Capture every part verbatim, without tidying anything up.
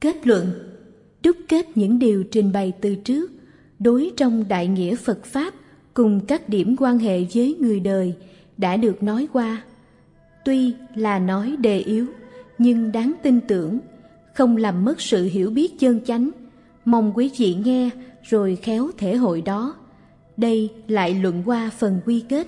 Kết luận, đúc kết những điều trình bày từ trước, đối trong đại nghĩa Phật Pháp cùng các điểm quan hệ với người đời đã được nói qua. Tuy là nói đề yếu, nhưng đáng tin tưởng, không làm mất sự hiểu biết chân chánh. Mong quý vị nghe rồi khéo thể hội đó. Đây lại luận qua phần quy kết.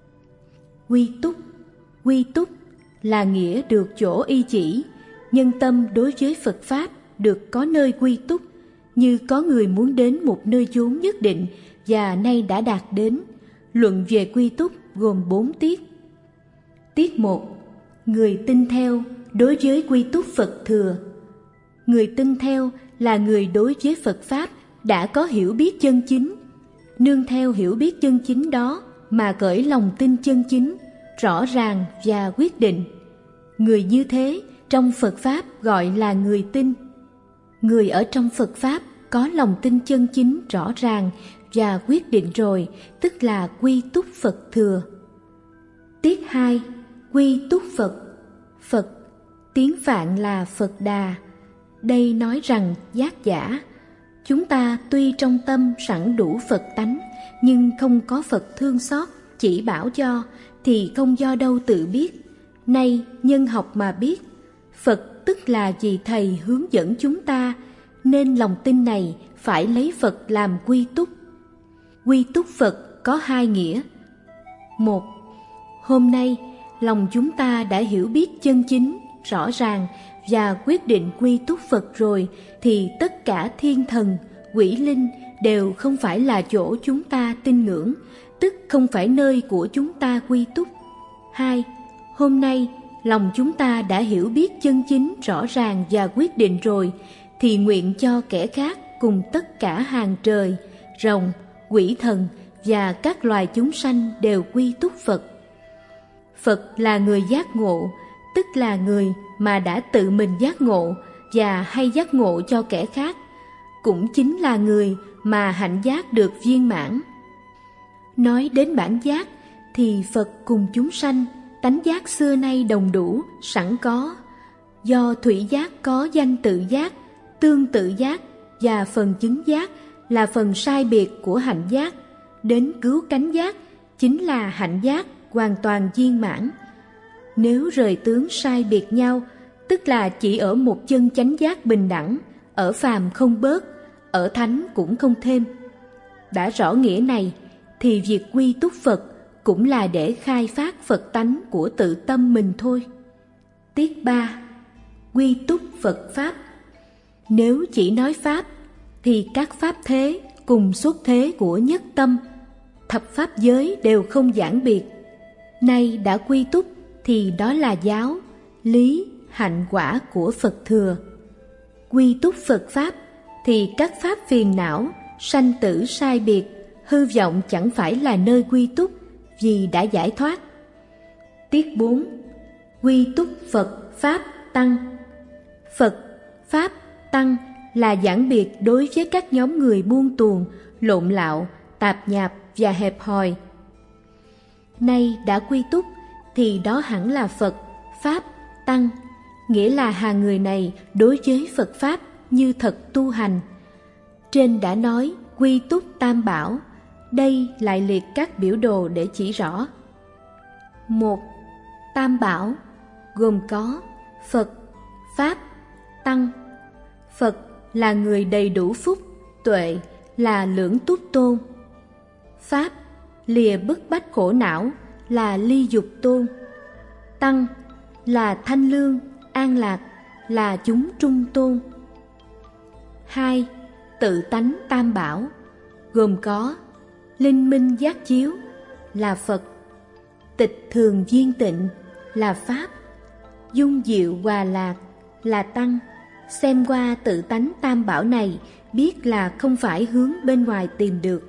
Quy túc, quy túc là nghĩa được chỗ y chỉ. Nhân tâm đối với Phật Pháp được có nơi quy túc, như có người muốn đến một nơi chốn nhất định và nay đã đạt đến. Luận về quy túc gồm bốn tiết. Tiết một. Người tin theo đối với quy túc Phật thừa. Người tin theo là người đối với Phật Pháp đã có hiểu biết chân chính. Nương theo hiểu biết chân chính đó mà khởi lòng tin chân chính, rõ ràng và quyết định. Người như thế trong Phật Pháp gọi là người tin. Người ở trong Phật Pháp có lòng tin chân chính rõ ràng và quyết định rồi, tức là quy túc Phật thừa. Tiết hai. Quy túc Phật. Phật, tiếng Phạn là Phật Đà. Đây nói rằng giác giả. Chúng ta tuy trong tâm sẵn đủ Phật tánh, nhưng không có Phật thương xót, chỉ bảo cho, thì không do đâu tự biết. Nay nhân học mà biết. Phật tức là vì Thầy hướng dẫn chúng ta, nên lòng tin này phải lấy Phật làm quy túc. Quy túc Phật có hai nghĩa. Một, hôm nay lòng chúng ta đã hiểu biết chân chính, rõ ràng và quyết định quy túc Phật rồi, thì tất cả thiên thần, quỷ linh đều không phải là chỗ chúng ta tin ngưỡng, tức không phải nơi của chúng ta quy túc. Hai, hôm nay lòng chúng ta đã hiểu biết chân chính, rõ ràng và quyết định rồi, thì nguyện cho kẻ khác cùng tất cả hàng trời, rồng, quỷ thần và các loài chúng sanh đều quy túc Phật. Phật là người giác ngộ, tức là người mà đã tự mình giác ngộ và hay giác ngộ cho kẻ khác, cũng chính là người mà hạnh giác được viên mãn. Nói đến bản giác thì Phật cùng chúng sanh tánh giác xưa nay đồng đủ, sẵn có. Do thủy giác có danh tự giác, tương tự giác và phần chứng giác là phần sai biệt của hạnh giác, đến cứu cánh giác chính là hạnh giác hoàn toàn viên mãn. Nếu rời tướng sai biệt nhau, tức là chỉ ở một chân chánh giác bình đẳng, ở phàm không bớt, ở thánh cũng không thêm. Đã rõ nghĩa này, thì việc quy túc Phật cũng là để khai phát Phật tánh của tự tâm mình thôi. Tiết ba. Quy túc Phật Pháp. Nếu chỉ nói Pháp, thì các Pháp thế cùng xuất thế của nhất tâm, thập Pháp giới đều không giảng biệt. Nay đã quy túc thì đó là giáo, lý, hạnh quả của Phật thừa. Quy túc Phật Pháp thì các Pháp phiền não, sanh tử sai biệt, hư vọng chẳng phải là nơi quy túc, vì đã giải thoát. Tiết bốn. Quy túc Phật, Pháp, Tăng. Phật, Pháp, Tăng là giảng biệt đối với các nhóm người buông tuồng, lộn lạo, tạp nhạp và hẹp hòi. Nay đã quy túc thì đó hẳn là Phật, Pháp, Tăng, nghĩa là hàng người này đối với Phật Pháp như thật tu hành. Trên đã nói quy túc tam bảo, đây lại liệt các biểu đồ để chỉ rõ. Một. Tam bảo gồm có Phật, Pháp, Tăng. Phật là người đầy đủ phúc, tuệ là lưỡng túc tôn. Pháp lìa bức bách khổ não là ly dục tôn. Tăng là thanh lương, an lạc là chúng trung tôn. Hai. Tự tánh tam bảo gồm có linh minh giác chiếu là Phật, tịch thường viên tịnh là Pháp, dung diệu hòa lạc là Tăng. Xem qua tự tánh tam bảo này biết là không phải hướng bên ngoài tìm được.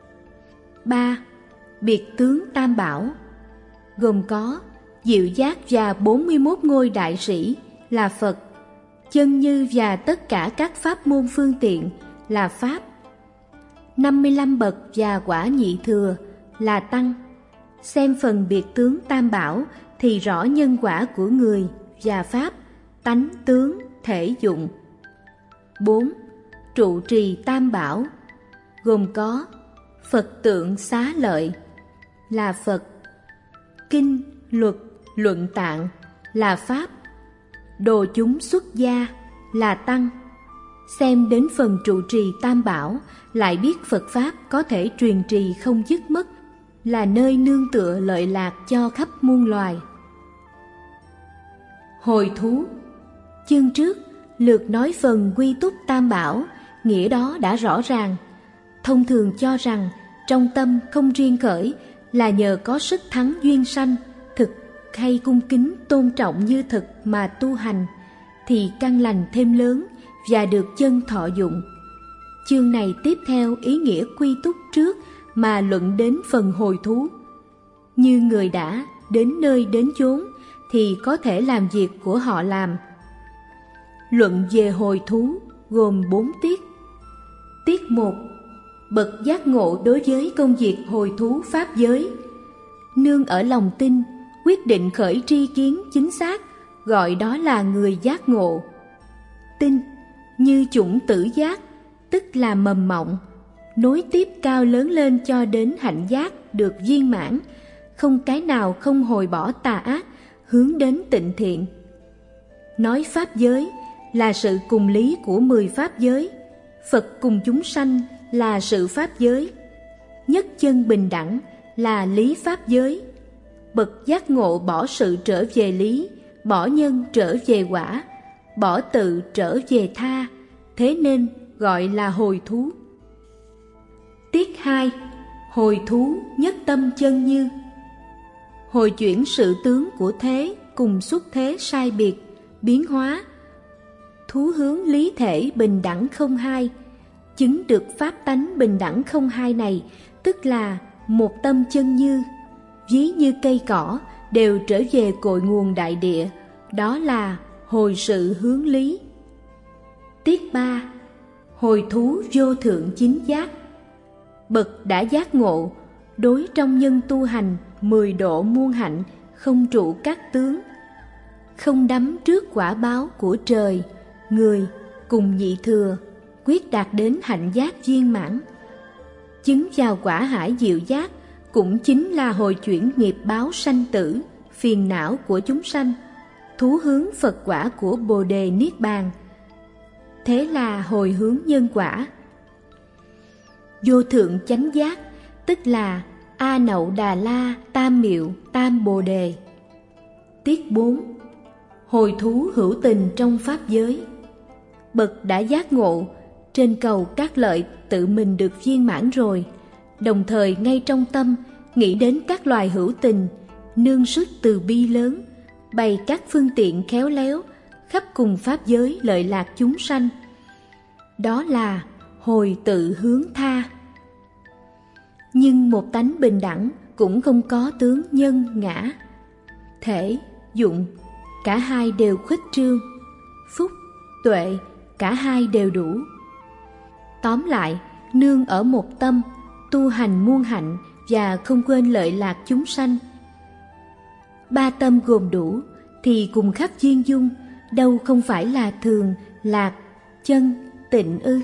Ba. Biệt tướng tam bảo gồm có diệu giác và bốn mươi mốt ngôi đại sĩ là Phật, chân như và tất cả các pháp môn phương tiện là Pháp, năm mươi lăm bậc và quả nhị thừa là Tăng. Xem phần biệt tướng tam bảo thì rõ nhân quả của người và Pháp, tánh tướng, thể dụng. bốn. Trụ trì Tam Bảo, gồm có Phật tượng Xá Lợi là Phật, kinh, luật, luận tạng là Pháp, đồ chúng xuất gia là Tăng. Xem đến phần trụ trì Tam Bảo, lại biết Phật Pháp có thể truyền trì không dứt mất, là nơi nương tựa lợi lạc cho khắp muôn loài. Hồi thú. Chương trước lượt nói phần quy túc Tam Bảo, nghĩa đó đã rõ ràng. Thông thường cho rằng trong tâm không riêng khởi là nhờ có sức thắng duyên sanh, thực hay cung kính tôn trọng như thực mà tu hành, thì căn lành thêm lớn và được chân thọ dụng. Chương này tiếp theo ý nghĩa quy túc trước mà luận đến phần hồi thú. Như người đã đến nơi đến chốn thì có thể làm việc của họ làm. Luận về hồi thú gồm bốn tiết. Tiết một. Bậc giác ngộ đối với công việc hồi thú pháp giới. Nương ở lòng tin, quyết định khởi tri kiến chính xác, gọi đó là người giác ngộ. Tin như chủng tử giác, tức là mầm mộng, nối tiếp cao lớn lên cho đến hạnh giác được viên mãn, không cái nào không hồi bỏ tà ác, hướng đến tịnh thiện. Nói pháp giới là sự cùng lý của mười pháp giới, Phật cùng chúng sanh là sự pháp giới, nhất chân bình đẳng là lý pháp giới. Bậc giác ngộ bỏ sự trở về lý, bỏ nhân trở về quả, bỏ tự trở về tha, thế nên gọi là hồi thú. Tiết hai. Hồi thú nhất tâm chân như. Hồi chuyển sự tướng của thế cùng xuất thế sai biệt, biến hóa. Thú hướng lý thể bình đẳng không hai, chứng được pháp tánh bình đẳng không hai này, tức là một tâm chân như, ví như cây cỏ đều trở về cội nguồn đại địa, đó là hồi sự hướng lý. Tiết ba. Hồi thú vô thượng chính giác. Bậc đã giác ngộ, đối trong nhân tu hành mười độ muôn hạnh, không trụ các tướng, không đắm trước quả báo của trời, người cùng nhị thừa, quyết đạt đến hạnh giác viên mãn. Chứng vào quả hải diệu giác cũng chính là hồi chuyển nghiệp báo sanh tử, phiền não của chúng sanh, thú hướng Phật quả của Bồ Đề Niết Bàn. Thế là hồi hướng nhân quả. Vô thượng chánh giác, tức là A Nậu Đà La Tam Miệu Tam Bồ Đề. Tiết bốn. Hồi thú hữu tình trong pháp giới. Bậc đã giác ngộ, trên cầu các lợi tự mình được viên mãn rồi, đồng thời ngay trong tâm nghĩ đến các loài hữu tình, nương sức từ bi lớn, bày các phương tiện khéo léo, khắp cùng pháp giới lợi lạc chúng sanh. Đó là hồi tự hướng tha. Nhưng một tánh bình đẳng cũng không có tướng nhân ngã, thể, dụng, cả hai đều khuếch trương, phúc, tuệ, cả hai đều đủ. Tóm lại, nương ở một tâm, tu hành muôn hạnh và không quên lợi lạc chúng sanh. Ba tâm gồm đủ thì cùng khắp duyên dung, đâu không phải là thường, lạc, chân, tịnh ư.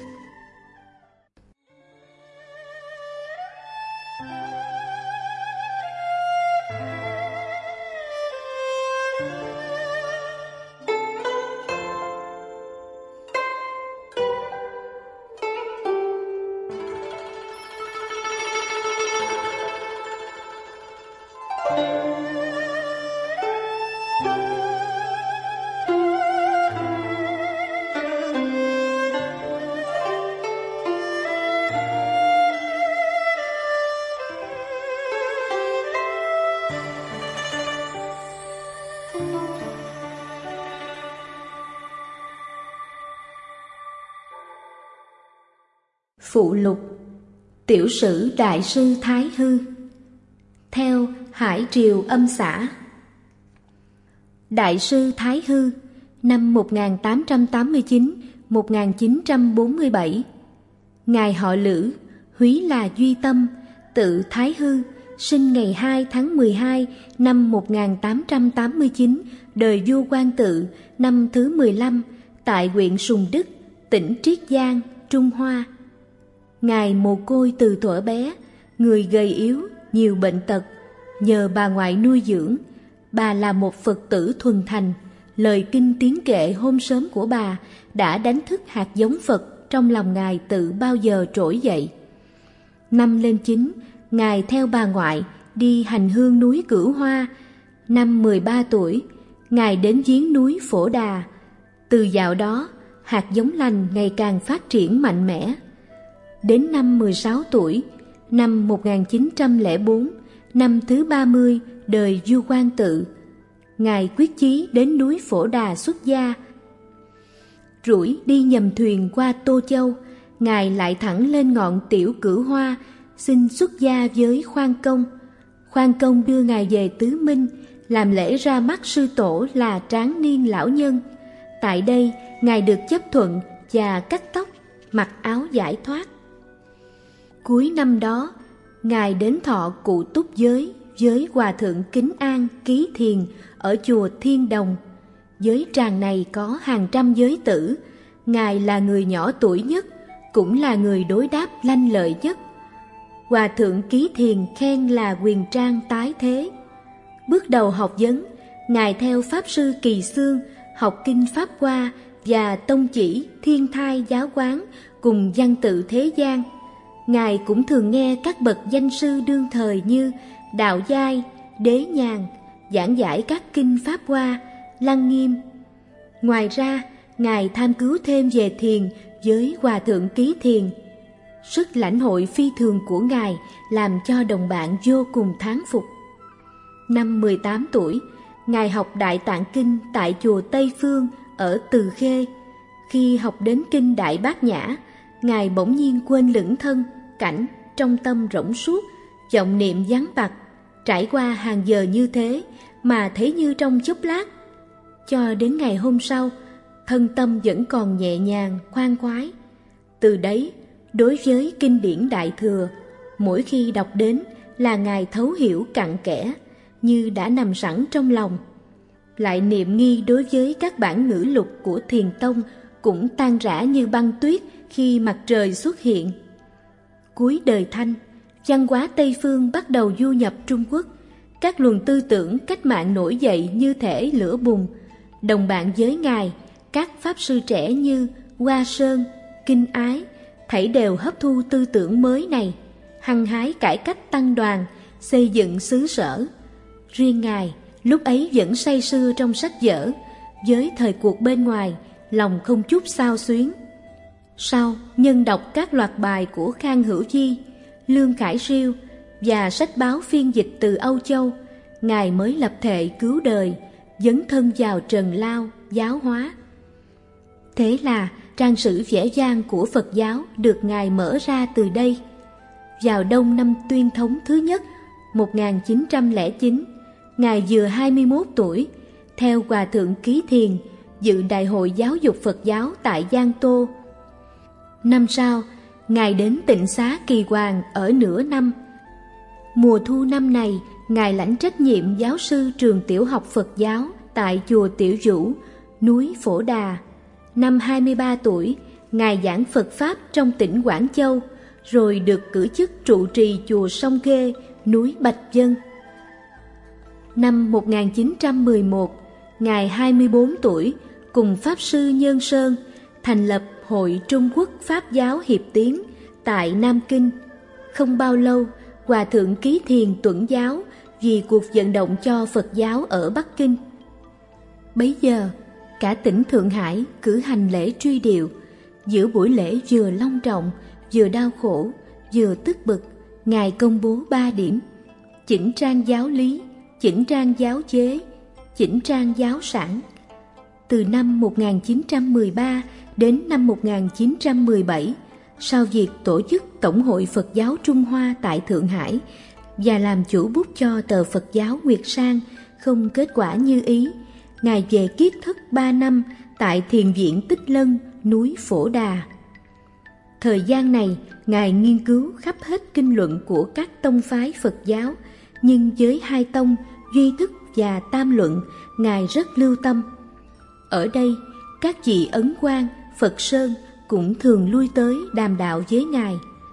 Phụ lục. Tiểu sử Đại sư Thái Hư. Theo Hải Triều Âm Xã. Đại sư Thái Hư năm một nghìn tám trăm tám mươi chín đến một nghìn chín trăm bốn mươi bảy. Ngài họ Lữ, húy là Duy Tâm, tự Thái Hư, sinh ngày hai tháng mười hai năm một nghìn tám trăm tám mươi chín, đời vua Quang Tự, năm thứ mười lăm, tại huyện Sùng Đức, tỉnh Triết Giang, Trung Hoa. Ngài mồ côi từ thuở bé, người gầy yếu, nhiều bệnh tật. Nhờ bà ngoại nuôi dưỡng, bà là một Phật tử thuần thành. Lời kinh tiếng kệ hôm sớm của bà đã đánh thức hạt giống Phật trong lòng Ngài tự bao giờ trỗi dậy. Năm lên chín, Ngài theo bà ngoại đi hành hương núi Cửu Hoa. Năm mười ba tuổi, Ngài đến giếng núi Phổ Đà. Từ dạo đó, hạt giống lành ngày càng phát triển mạnh mẽ. Đến năm mười sáu tuổi, năm một nghìn chín trăm lẻ bốn, năm thứ ba mươi đời Du Quan Tự, Ngài quyết chí đến núi Phổ Đà xuất gia. Rủi đi nhầm thuyền qua Tô Châu, Ngài lại thẳng lên ngọn Tiểu Cửu Hoa, xin xuất gia với Khoan Công. Khoan Công đưa Ngài về Tứ Minh, làm lễ ra mắt sư tổ là Tráng Niên lão nhân. Tại đây, Ngài được chấp thuận và cắt tóc, mặc áo giải thoát. Cuối năm đó, Ngài đến thọ cụ túc giới với Hòa Thượng Kính An Ký Thiền ở chùa Thiên Đồng. Giới tràng này có hàng trăm giới tử. Ngài là người nhỏ tuổi nhất, cũng là người đối đáp lanh lợi nhất. Hòa Thượng Ký Thiền khen là quyền trang tái thế. Bước đầu học vấn, Ngài theo Pháp Sư Kỳ Xương học kinh Pháp Hoa và tông chỉ Thiên Thai giáo quán cùng văn tự thế gian. Ngài cũng thường nghe các bậc danh sư đương thời như Đạo Giai, Đế Nhàn giảng giải các kinh Pháp Hoa, Lăng Nghiêm. Ngoài ra, Ngài tham cứu thêm về thiền với Hòa Thượng Ký Thiền. Sức lãnh hội phi thường của Ngài làm cho đồng bạn vô cùng thán phục. Năm mười tám tuổi, Ngài học Đại Tạng Kinh tại chùa Tây Phương ở Từ Khê. Khi học đến kinh Đại Bát Nhã, Ngài bỗng nhiên quên lững thân, cảnh, trong tâm rỗng suốt, vọng niệm vắng bặt. Trải qua hàng giờ như thế mà thấy như trong chốc lát. Cho đến ngày hôm sau, thân tâm vẫn còn nhẹ nhàng, khoan khoái. Từ đấy, đối với kinh điển Đại Thừa, mỗi khi đọc đến là Ngài thấu hiểu cặn kẽ, như đã nằm sẵn trong lòng. Lại niệm nghi đối với các bản ngữ lục của Thiền Tông cũng tan rã như băng tuyết khi mặt trời xuất hiện. Cuối đời Thanh, văn hóa Tây Phương bắt đầu du nhập Trung Quốc. Các luồng tư tưởng cách mạng nổi dậy như thể lửa bùng. Đồng bạn với Ngài, các Pháp Sư trẻ như Hoa Sơn, Kinh Ái, thảy đều hấp thu tư tưởng mới này, hăng hái cải cách tăng đoàn, xây dựng xứ sở. Riêng Ngài, lúc ấy vẫn say sưa trong sách vở, với thời cuộc bên ngoài, lòng không chút xao xuyến. Sau, nhân đọc các loạt bài của Khang Hữu Chi, Lương Khải Siêu và sách báo phiên dịch từ Âu Châu, Ngài mới lập thệ cứu đời, dấn thân vào trần lao, giáo hóa. Thế là trang sử vẻ vang của Phật giáo được Ngài mở ra từ đây. Vào đông năm Tuyên Thống thứ nhất, một nghìn chín trăm lẻ chín, Ngài vừa hai mươi mốt tuổi, theo Hòa Thượng Ký Thiền, dự Đại hội Giáo dục Phật giáo tại Giang Tô. Năm sau, Ngài đến Tịnh Xá Kỳ Hoàng ở nửa năm. Mùa thu năm này, Ngài lãnh trách nhiệm giáo sư trường tiểu học Phật giáo tại chùa Tiểu Vũ, núi Phổ Đà. Năm hai mươi ba tuổi, Ngài giảng Phật Pháp trong tỉnh Quảng Châu, rồi được cử chức trụ trì chùa Sông Khê, núi Bạch Vân. Năm một nghìn chín trăm mười một, Ngài hai mươi bốn tuổi, cùng Pháp Sư Nhân Sơn, thành lập Hội Trung Quốc Pháp giáo Hiệp Tiến tại Nam Kinh. Không bao lâu, Hòa Thượng Ký Thiền tuẫn giáo vì cuộc vận động cho Phật giáo ở Bắc Kinh. Bấy giờ, cả tỉnh Thượng Hải cử hành lễ truy điệu. Giữa buổi lễ vừa long trọng, vừa đau khổ, vừa tức bực, Ngài công bố ba điểm: chỉnh trang giáo lý, chỉnh trang giáo chế, chỉnh trang giáo sản. Từ năm một nghìn chín trăm mười ba đến năm một nghìn chín trăm mười bảy, sau việc tổ chức Tổng hội Phật giáo Trung Hoa tại Thượng Hải và làm chủ bút cho tờ Phật giáo Nguyệt Sang không kết quả như ý, Ngài về kiết thất ba năm tại Thiền viện Tích Lân, núi Phổ Đà. Thời gian này, Ngài nghiên cứu khắp hết kinh luận của các tông phái Phật giáo, nhưng với hai tông, Duy Thức và Tam Luận, Ngài rất lưu tâm. Ở đây, các vị Ấn Quang, Phật Sơn cũng thường lui tới đàm đạo với Ngài.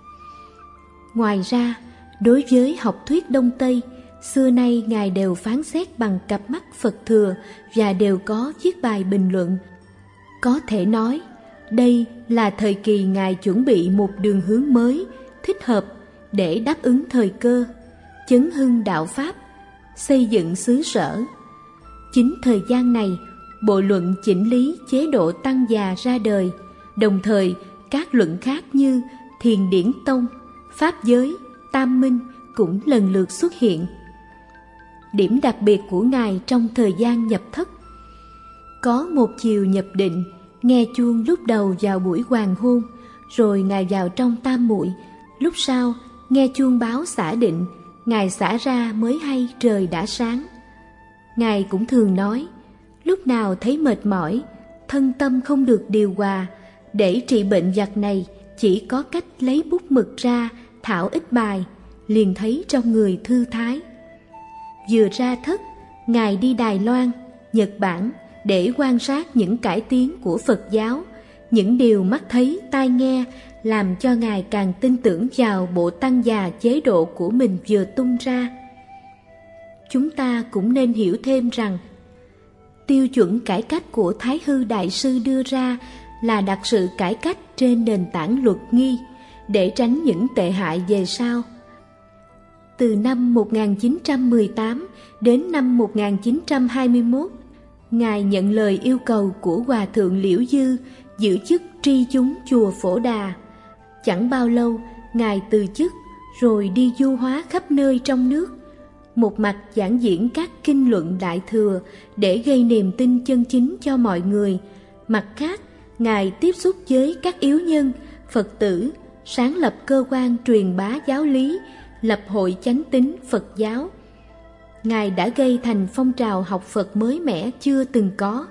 Ngoài ra, đối với học thuyết Đông Tây, xưa nay Ngài đều phán xét bằng cặp mắt Phật Thừa và đều có viết bài bình luận. Có thể nói, đây là thời kỳ Ngài chuẩn bị một đường hướng mới, thích hợp để đáp ứng thời cơ, chấn hưng đạo Pháp, xây dựng xứ sở. Chính thời gian này, bộ luận chỉnh lý chế độ tăng già ra đời, đồng thời các luận khác như Thiền Điển Tông, Pháp Giới, Tam Minh cũng lần lượt xuất hiện. Điểm đặc biệt của Ngài trong thời gian nhập thất: có một chiều nhập định, nghe chuông lúc đầu vào buổi hoàng hôn, rồi Ngài vào trong tam muội, lúc sau nghe chuông báo xả định, Ngài xả ra mới hay trời đã sáng. Ngài cũng thường nói, lúc nào thấy mệt mỏi, thân tâm không được điều hòa, để trị bệnh vặt này chỉ có cách lấy bút mực ra thảo ít bài, liền thấy trong người thư thái. Vừa ra thất, Ngài đi Đài Loan, Nhật Bản để quan sát những cải tiến của Phật giáo, những điều mắt thấy tai nghe làm cho Ngài càng tin tưởng vào bộ tăng già chế độ của mình vừa tung ra. Chúng ta cũng nên hiểu thêm rằng, tiêu chuẩn cải cách của Thái Hư Đại Sư đưa ra là đặt sự cải cách trên nền tảng luật nghi, để tránh những tệ hại về sau. Từ năm một nghìn chín trăm mười tám đến năm một nghìn chín trăm hai mươi mốt, Ngài nhận lời yêu cầu của Hòa Thượng Liễu Dư giữ chức tri chúng chùa Phổ Đà. Chẳng bao lâu, Ngài từ chức rồi đi du hóa khắp nơi trong nước, một mặt giảng diễn các kinh luận Đại Thừa để gây niềm tin chân chính cho mọi người, mặt khác Ngài tiếp xúc với các yếu nhân, Phật tử, sáng lập cơ quan truyền bá giáo lý, lập hội chánh tín Phật giáo. Ngài đã gây thành phong trào học Phật mới mẻ chưa từng có.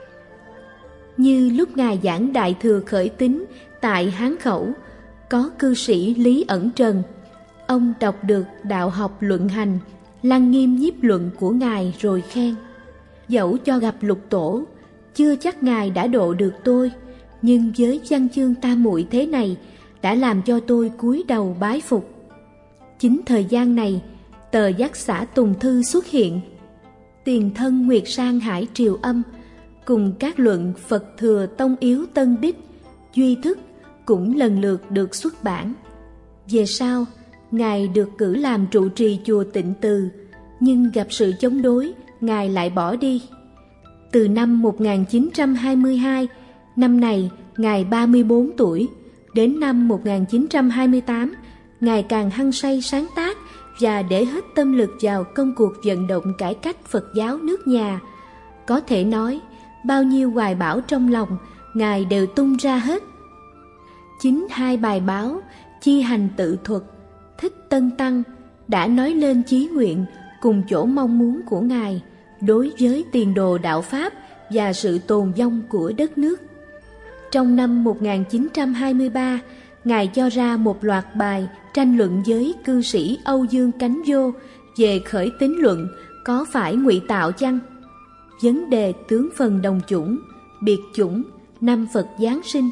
Như lúc Ngài giảng Đại Thừa khởi tín tại Hán Khẩu, có cư sĩ Lý Ẩn Trần. Ông đọc được Đạo học luận hành, Lăng Nghiêm nhiếp luận của Ngài rồi khen: dẫu cho gặp Lục Tổ, chưa chắc Ngài đã độ được tôi, nhưng với văn chương tam muội thế này đã làm cho tôi cúi đầu bái phục. Chính thời gian này, tờ Giác Xã Tùng Thư xuất hiện. Tiền thân Nguyệt Sang Hải Triều Âm cùng các luận Phật Thừa Tông Yếu Tân Đích, Duy Thức cũng lần lượt được xuất bản. Về sau, Ngài được cử làm trụ trì chùa Tịnh Từ, nhưng gặp sự chống đối, Ngài lại bỏ đi. Từ năm một nghìn chín trăm hai mươi hai, năm này Ngài ba mươi bốn tuổi, đến năm một nghìn chín trăm hai mươi tám, Ngài càng hăng say sáng tác và để hết tâm lực vào công cuộc vận động cải cách Phật giáo nước nhà. Có thể nói, bao nhiêu hoài bão trong lòng, Ngài đều tung ra hết. Chính hai bài báo Chi Hành Tự Thuật, Thích Tân Tăng đã nói lên chí nguyện cùng chỗ mong muốn của Ngài đối với tiền đồ đạo Pháp và sự tồn vong của đất nước. Trong năm một nghìn chín trăm hai mươi ba, Ngài cho ra một loạt bài tranh luận với cư sĩ Âu Dương Cánh Vô về khởi tín luận có phải ngụy tạo chăng, vấn đề tướng phần đồng chủng, biệt chủng, năm Phật Giáng sinh.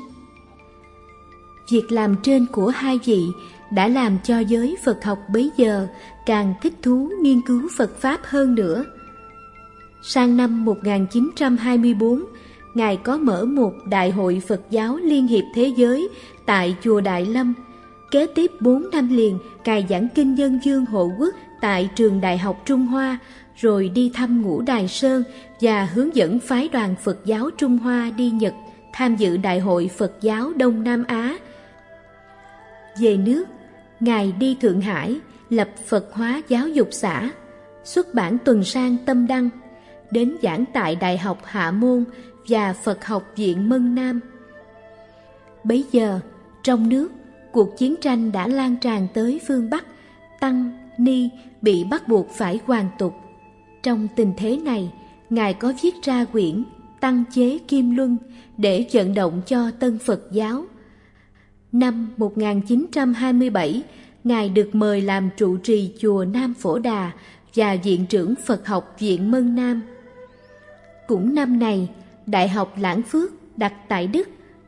Việc làm trên của hai vị đã làm cho giới Phật học bấy giờ càng thích thú nghiên cứu Phật Pháp hơn nữa. Sang năm một nghìn chín trăm hai mươi bốn, Ngài có mở một Đại hội Phật giáo Liên hiệp Thế giới tại chùa Đại Lâm. Kế tiếp bốn năm liền, Ngài giảng kinh Nhân Dương Hộ Quốc tại trường Đại học Trung Hoa, rồi đi thăm Ngũ Đài Sơn và hướng dẫn phái đoàn Phật giáo Trung Hoa đi Nhật tham dự Đại hội Phật giáo Đông Nam Á. Về nước, Ngài đi Thượng Hải lập Phật hóa giáo dục xã, xuất bản tuần san Tâm Đăng, đến giảng tại Đại học Hạ Môn và Phật học viện Mân Nam. Bấy giờ, trong nước, cuộc chiến tranh đã lan tràn tới phương Bắc, tăng, ni bị bắt buộc phải hoàn tục. Trong tình thế này, Ngài có viết ra quyển Tăng chế Kim Luân để vận động cho Tân Phật giáo. Năm một nghìn chín trăm hai mươi bảy, Ngài được mời làm trụ trì chùa Nam Phổ Đà và viện trưởng Phật học viện Mân Nam. Cũng năm này, Đại học Lãng Phước đặt tại Đức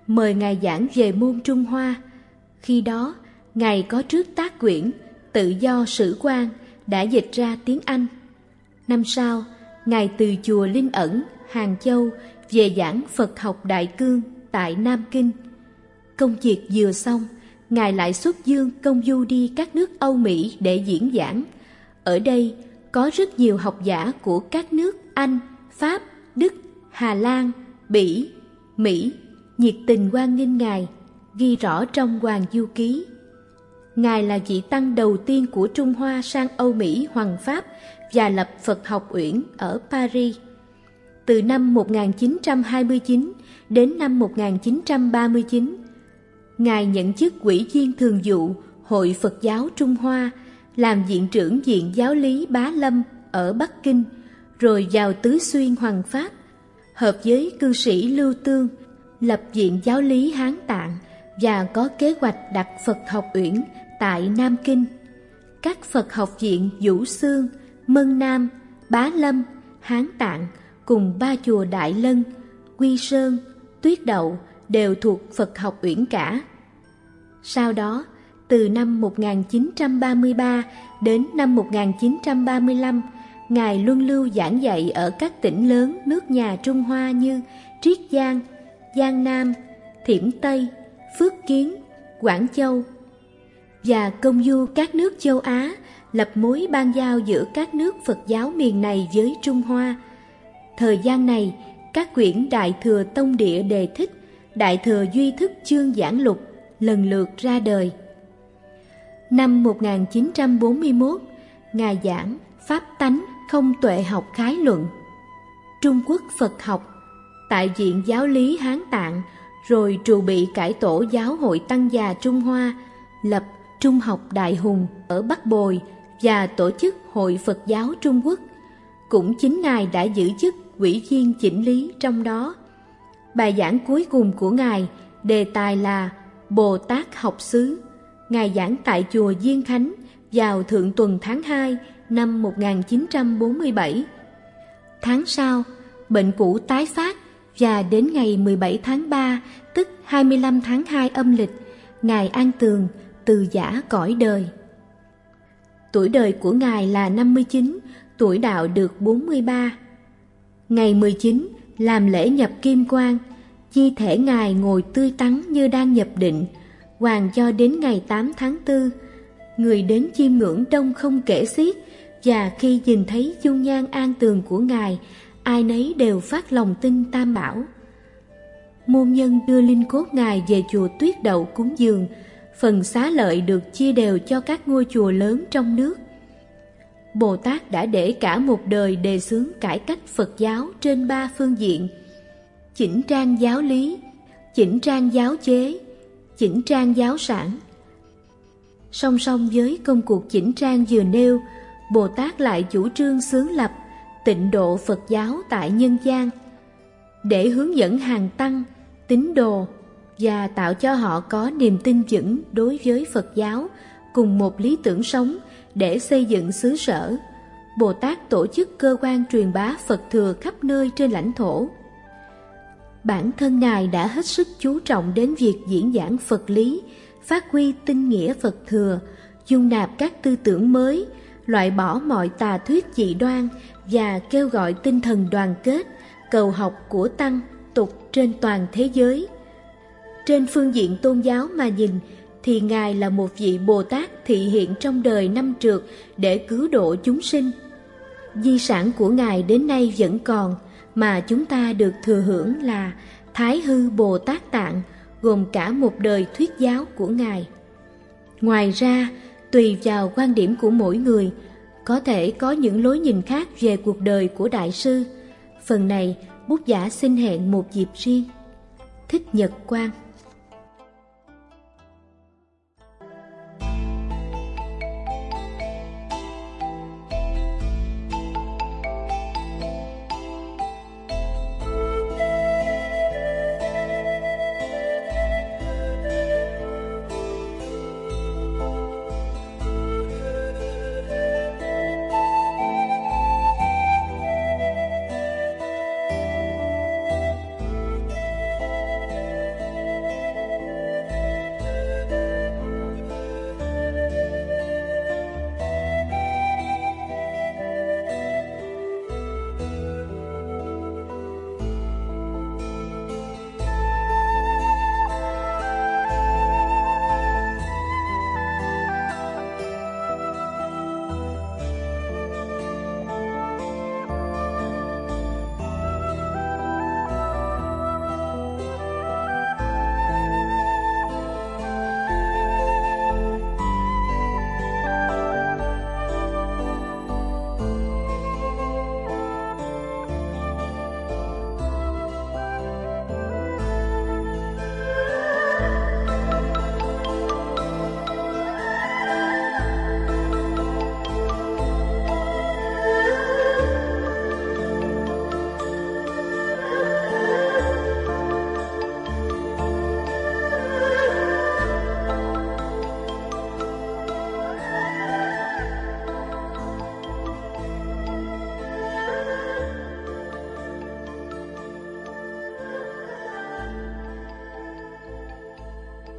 mời Ngài giảng về môn Trung Hoa. Khi đó, Ngài có trước tác quyển Tự do Sử Quan đã dịch ra tiếng Anh. Năm sau, Ngài từ chùa Linh Ẩn, Hàng Châu về giảng Phật học Đại Cương tại Nam Kinh. Công việc vừa xong, Ngài lại xuất dương công du đi các nước Âu Mỹ để diễn giảng. Ở đây có rất nhiều học giả của các nước Anh, Pháp, Đức, Hà Lan, Bỉ, Mỹ nhiệt tình hoan nghênh Ngài, ghi rõ trong Hoàng Du Ký. Ngài là vị tăng đầu tiên của Trung Hoa sang Âu Mỹ hoằng Pháp và lập Phật học uyển ở Paris. Từ năm một nghìn chín trăm hai mươi chín đến năm một nghìn chín trăm ba mươi chín, Ngài nhận chức ủy viên thường vụ Hội Phật giáo Trung Hoa, làm viện trưởng Viện Giáo lý Bá Lâm ở Bắc Kinh, rồi vào Tứ Xuyên hoằng Pháp, hợp với cư sĩ Lưu Tương, lập Viện Giáo lý Hán Tạng và có kế hoạch đặt Phật học uyển tại Nam Kinh. Các Phật học viện Vũ Xương, Mân Nam, Bá Lâm, Hán Tạng cùng ba chùa Đại Lân, Quy Sơn, Tuyết Đậu đều thuộc Phật học uyển cả. Sau đó, từ năm một nghìn chín trăm ba mươi ba đến năm một nghìn chín trăm ba mươi lăm, Ngài luân lưu giảng dạy ở các tỉnh lớn nước nhà Trung Hoa như Triết Giang, Giang Nam, Thiểm Tây, Phước Kiến, Quảng Châu, và công du các nước châu Á, lập mối ban giao giữa các nước Phật giáo miền này với Trung Hoa. Thời gian này, các quyển Đại Thừa Tông Địa Đề Thích, Đại Thừa Duy Thức Chương Giảng Lục lần lượt ra đời. Năm một nghìn chín trăm bốn mươi mốt, Ngài giảng Pháp Tánh Không Tuệ Học Khái Luận, Trung Quốc Phật học tại Viện Giáo lý Hán Tạng, rồi trù bị cải tổ Giáo hội Tăng già Trung Hoa, lập Trung học Đại Hùng ở Bắc Bồi và tổ chức Hội Phật giáo Trung Quốc. Cũng chính Ngài đã giữ chức ủy viên chỉnh lý trong đó. Bài giảng cuối cùng của Ngài, đề tài là Bồ Tát học xứ. Ngài giảng tại chùa Diên Khánh vào thượng tuần tháng hai năm một nghìn chín trăm bốn mươi bảy. Tháng sau, bệnh cũ tái phát và đến ngày mười bảy tháng ba, tức hai mươi lăm tháng hai âm lịch, Ngài an tường, từ giã cõi đời. Tuổi đời của Ngài là năm mươi chín, tuổi đạo được bốn mươi ba. Ngày mười chín, làm lễ nhập kim quang, di thể Ngài ngồi tươi tắn như đang nhập định, hoàng cho đến ngày tám tháng tư. Người đến chiêm ngưỡng đông không kể xiết, và khi nhìn thấy dung nhan an tường của Ngài, ai nấy đều phát lòng tin Tam Bảo. Môn nhân đưa linh cốt Ngài về chùa Tuyết Đậu cúng dường, phần xá lợi được chia đều cho các ngôi chùa lớn trong nước. Bồ Tát đã để cả một đời đề xướng cải cách Phật giáo trên ba phương diện: chỉnh trang giáo lý, chỉnh trang giáo chế, chỉnh trang giáo sản. Song song với công cuộc chỉnh trang vừa nêu, Bồ Tát lại chủ trương xướng lập tịnh độ Phật giáo tại nhân gian, để hướng dẫn hàng tăng, tín đồ và tạo cho họ có niềm tin vững đối với Phật giáo cùng một lý tưởng sống để xây dựng xứ sở. Bồ Tát tổ chức cơ quan truyền bá Phật thừa khắp nơi trên lãnh thổ. Bản thân Ngài đã hết sức chú trọng đến việc diễn giảng Phật lý, phát huy tinh nghĩa Phật thừa, dung nạp các tư tưởng mới, loại bỏ mọi tà thuyết dị đoan và kêu gọi tinh thần đoàn kết, cầu học của tăng, tục trên toàn thế giới. Trên phương diện tôn giáo mà nhìn, thì Ngài là một vị Bồ Tát thị hiện trong đời năm trượt để cứu độ chúng sinh. Di sản của Ngài đến nay vẫn còn, mà chúng ta được thừa hưởng là Thái Hư Bồ Tát Tạng, gồm cả một đời thuyết giáo của Ngài. Ngoài ra, tùy vào quan điểm của mỗi người, có thể có những lối nhìn khác về cuộc đời của Đại sư. Phần này, Bút Giả xin hẹn một dịp riêng. Thích Nhật Quang.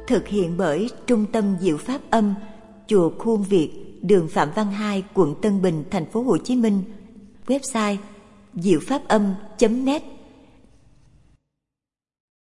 thực hiện bởi Trung tâm Diệu Pháp Âm, Chùa Khuôn Việt, đường Phạm Văn Hai, quận Tân Bình, thành phố Hồ Chí Minh. Website diệu pháp âm chấm net.